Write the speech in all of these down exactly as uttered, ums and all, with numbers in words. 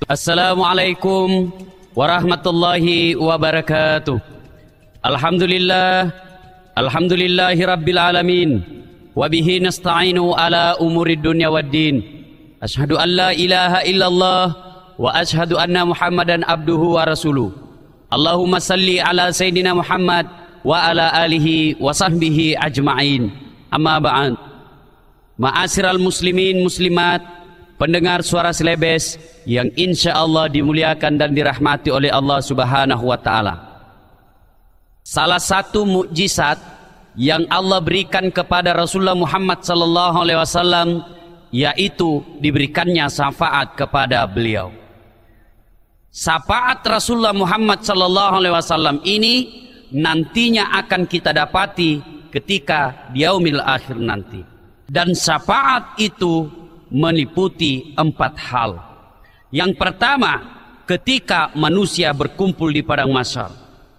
Assalamualaikum warahmatullahi wabarakatuh. Alhamdulillah, alhamdulillahi rabbil alamin. Wabihi nasta'inu ala umurid dunya waddin. Ashhadu an la ilaha illallah wa ashhadu anna Muhammadan abduhu wa rasuluh. Allahumma salli ala Sayyidina Muhammad wa ala alihi wa sahbihi ajma'in. Amma ba'an. Ma'asyiral muslimin muslimat, pendengar suara Selebes yang insya Allah dimuliakan dan dirahmati oleh Allah Subhanahu wa Ta'ala. Salah satu mukjizat yang Allah berikan kepada Rasulullah Muhammad sallallahu alaihi wasallam yaitu diberikannya syafaat kepada beliau. Syafaat Rasulullah Muhammad sallallahu alaihi wasallam ini nantinya akan kita dapati ketika di yaumil akhir nanti. Dan syafaat itu meliputi empat hal. Yang pertama, ketika manusia berkumpul di padang mahsyar.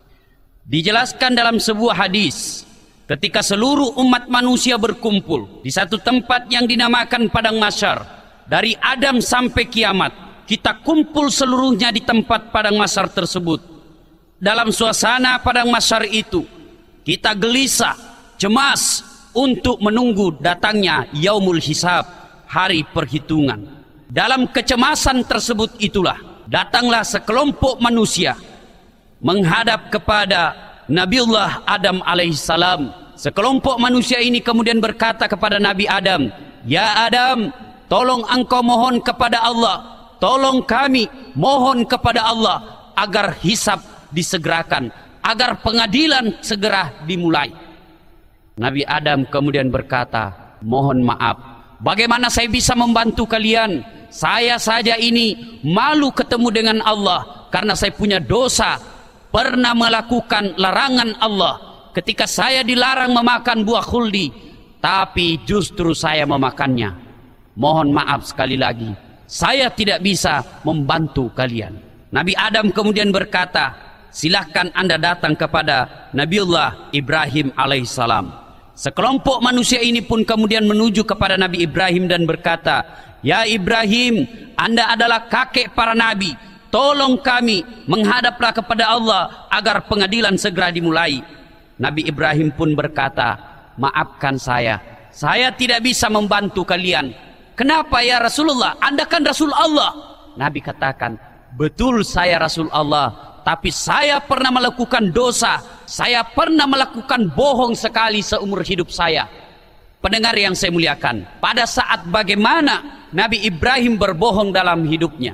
Dijelaskan dalam sebuah hadis, ketika seluruh umat manusia berkumpul di satu tempat yang dinamakan padang mahsyar, dari Adam sampai kiamat, kita kumpul seluruhnya di tempat padang mahsyar tersebut. Dalam suasana padang mahsyar itu, kita gelisah, cemas untuk menunggu datangnya yaumul hisab, hari perhitungan. Dalam kecemasan tersebut itulah datanglah sekelompok manusia menghadap kepada Nabiullah Adam alaihissalam. Sekelompok manusia ini kemudian berkata kepada Nabi Adam, "Ya Adam, tolong engkau mohon kepada Allah, tolong kami mohon kepada Allah agar hisab disegerakan, agar pengadilan segera dimulai." Nabi Adam kemudian berkata, "Mohon maaf, bagaimana saya bisa membantu kalian? Saya saja ini malu ketemu dengan Allah karena saya punya dosa, pernah melakukan larangan Allah ketika saya dilarang memakan buah khuldi, tapi justru saya memakannya. Mohon maaf sekali lagi, saya tidak bisa membantu kalian." Nabi Adam kemudian berkata, "Silahkan Anda datang kepada Nabiullah Ibrahim alaihissalam." Sekelompok manusia ini pun kemudian menuju kepada Nabi Ibrahim dan berkata, "Ya Ibrahim, Anda adalah kakek para nabi. Tolong kami menghadaplah kepada Allah agar pengadilan segera dimulai." Nabi Ibrahim pun berkata, "Maafkan saya, saya tidak bisa membantu kalian." "Kenapa ya Rasulullah? Anda kan Rasul Allah." Nabi katakan, "Betul saya Rasul Allah, tapi saya pernah melakukan dosa. Saya pernah melakukan bohong sekali seumur hidup saya." Pendengar yang saya muliakan, pada saat bagaimana Nabi Ibrahim berbohong dalam hidupnya,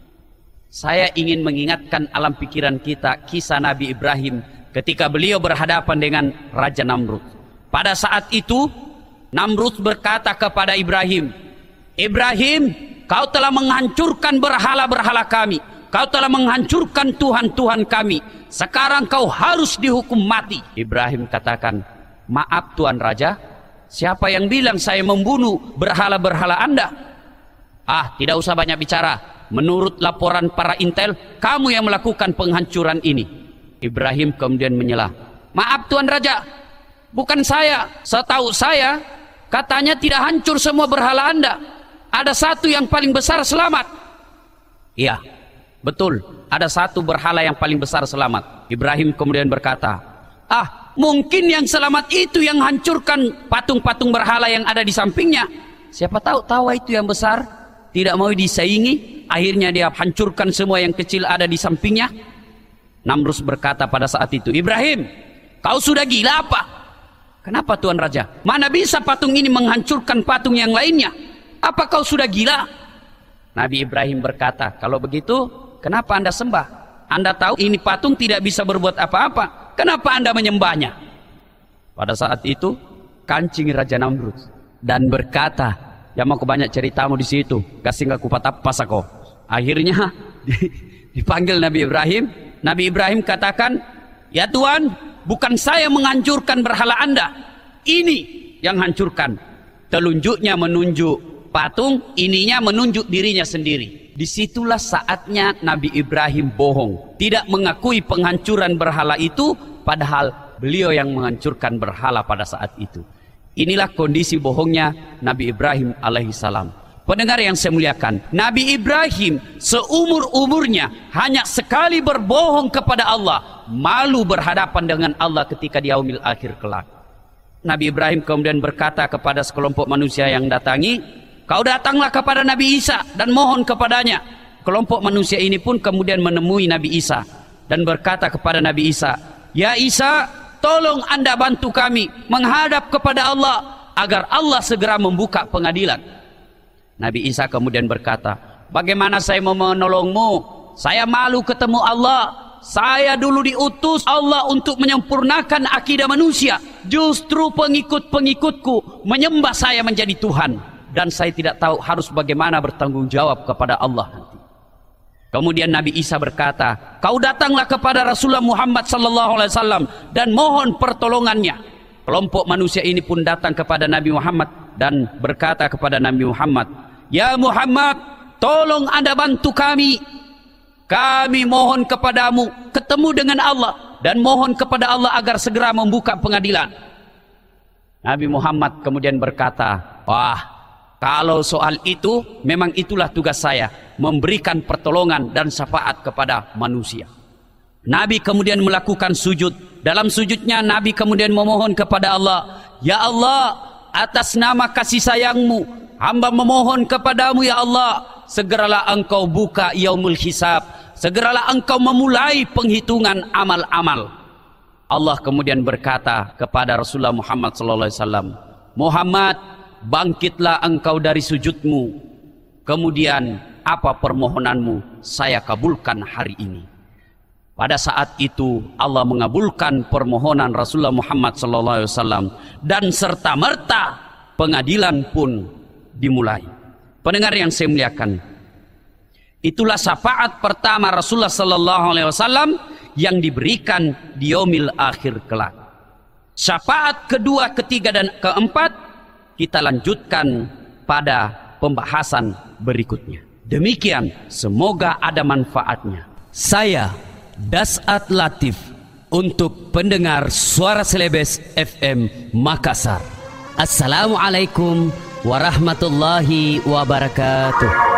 saya ingin mengingatkan alam pikiran kita kisah Nabi Ibrahim ketika beliau berhadapan dengan Raja Namrud. Pada saat itu Namrud berkata kepada Ibrahim, "Ibrahim, kau telah menghancurkan berhala-berhala kami, kau telah menghancurkan Tuhan-Tuhan kami, sekarang kau harus dihukum mati." Ibrahim katakan, "Maaf Tuan Raja, siapa yang bilang saya membunuh berhala-berhala Anda?" "Ah, tidak usah banyak bicara. Menurut laporan para intel, kamu yang melakukan penghancuran ini." Ibrahim kemudian menyelah, "Maaf Tuan Raja, bukan saya. Setahu saya, katanya tidak hancur semua berhala Anda. Ada satu yang paling besar selamat." "Iya, betul, ada satu berhala yang paling besar selamat." Ibrahim kemudian berkata, "Ah, mungkin yang selamat itu yang hancurkan patung-patung berhala yang ada di sampingnya. Siapa tahu tawa itu yang besar tidak mau disaingi, akhirnya dia hancurkan semua yang kecil ada di sampingnya." Namrud berkata pada saat itu, "Ibrahim, kau sudah gila apa?" "Kenapa Tuan Raja? Mana bisa patung ini menghancurkan patung yang lainnya? Apa kau sudah gila?" Nabi Ibrahim berkata, "Kalau begitu, kenapa Anda sembah? Anda tahu ini patung tidak bisa berbuat apa-apa. Kenapa Anda menyembahnya?" Pada saat itu kancing Raja Namrud dan berkata, "Ya mau kebanyak ceritamu di situ, kasih nggak kupatapas aku." Akhirnya dipanggil Nabi Ibrahim. Nabi Ibrahim katakan, "Ya Tuhan, bukan saya menghancurkan berhala Anda, ini yang hancurkan." Telunjuknya menunjuk patung, ininya menunjuk dirinya sendiri. Disitulah saatnya Nabi Ibrahim bohong, tidak mengakui penghancuran berhala itu, padahal beliau yang menghancurkan berhala pada saat itu. Inilah kondisi bohongnya Nabi Ibrahim alaihissalam. Pendengar yang saya muliakan, Nabi Ibrahim seumur-umurnya hanya sekali berbohong kepada Allah, malu berhadapan dengan Allah ketika di yaumil akhir kelak. Nabi Ibrahim kemudian berkata kepada sekelompok manusia yang datangi, kau datanglah kepada Nabi Isa dan mohon kepadanya. Kelompok manusia ini pun kemudian menemui Nabi Isa dan berkata kepada Nabi Isa, ya Isa, tolong Anda bantu kami menghadap kepada Allah agar Allah segera membuka pengadilan. Nabi Isa kemudian berkata, bagaimana saya mau menolongmu? Saya malu ketemu Allah. Saya dulu diutus Allah untuk menyempurnakan akidah manusia. Justru pengikut-pengikutku menyembah saya menjadi Tuhan. Dan saya tidak tahu harus bagaimana bertanggung jawab kepada Allah nanti. Kemudian Nabi Isa berkata, kau datanglah kepada Rasulullah Muhammad sallallahu alaihi wasallam dan mohon pertolongannya. Kelompok manusia ini pun datang kepada Nabi Muhammad dan berkata kepada Nabi Muhammad, ya Muhammad, tolong Anda bantu kami. Kami mohon kepadamu ketemu dengan Allah dan mohon kepada Allah agar segera membuka pengadilan. Nabi Muhammad kemudian berkata, wah, kalau soal itu memang itulah tugas saya, memberikan pertolongan dan syafaat kepada manusia. Nabi kemudian melakukan sujud. Dalam sujudnya Nabi kemudian memohon kepada Allah, ya Allah, atas nama kasih sayangmu, hamba memohon kepadamu ya Allah, segeralah engkau buka yaumul hisab, segeralah engkau memulai penghitungan amal-amal. Allah kemudian berkata kepada Rasulullah Muhammad sallallahu alaihi wasallam, Muhammad, bangkitlah engkau dari sujudmu, kemudian apa permohonanmu saya kabulkan hari ini. Pada saat itu Allah mengabulkan permohonan Rasulullah Muhammad sallallahu alaihi wasallam dan serta merta pengadilan pun dimulai. Pendengar yang saya muliakan, itulah syafaat pertama Rasulullah sallallahu alaihi wasallam yang diberikan di yaumil akhir kelak. Syafaat kedua, ketiga dan keempat kita lanjutkan pada pembahasan berikutnya. Demikian, semoga ada manfaatnya. Saya Das'at Latif untuk pendengar Suara Celebes F M Makassar. Assalamualaikum warahmatullahi wabarakatuh.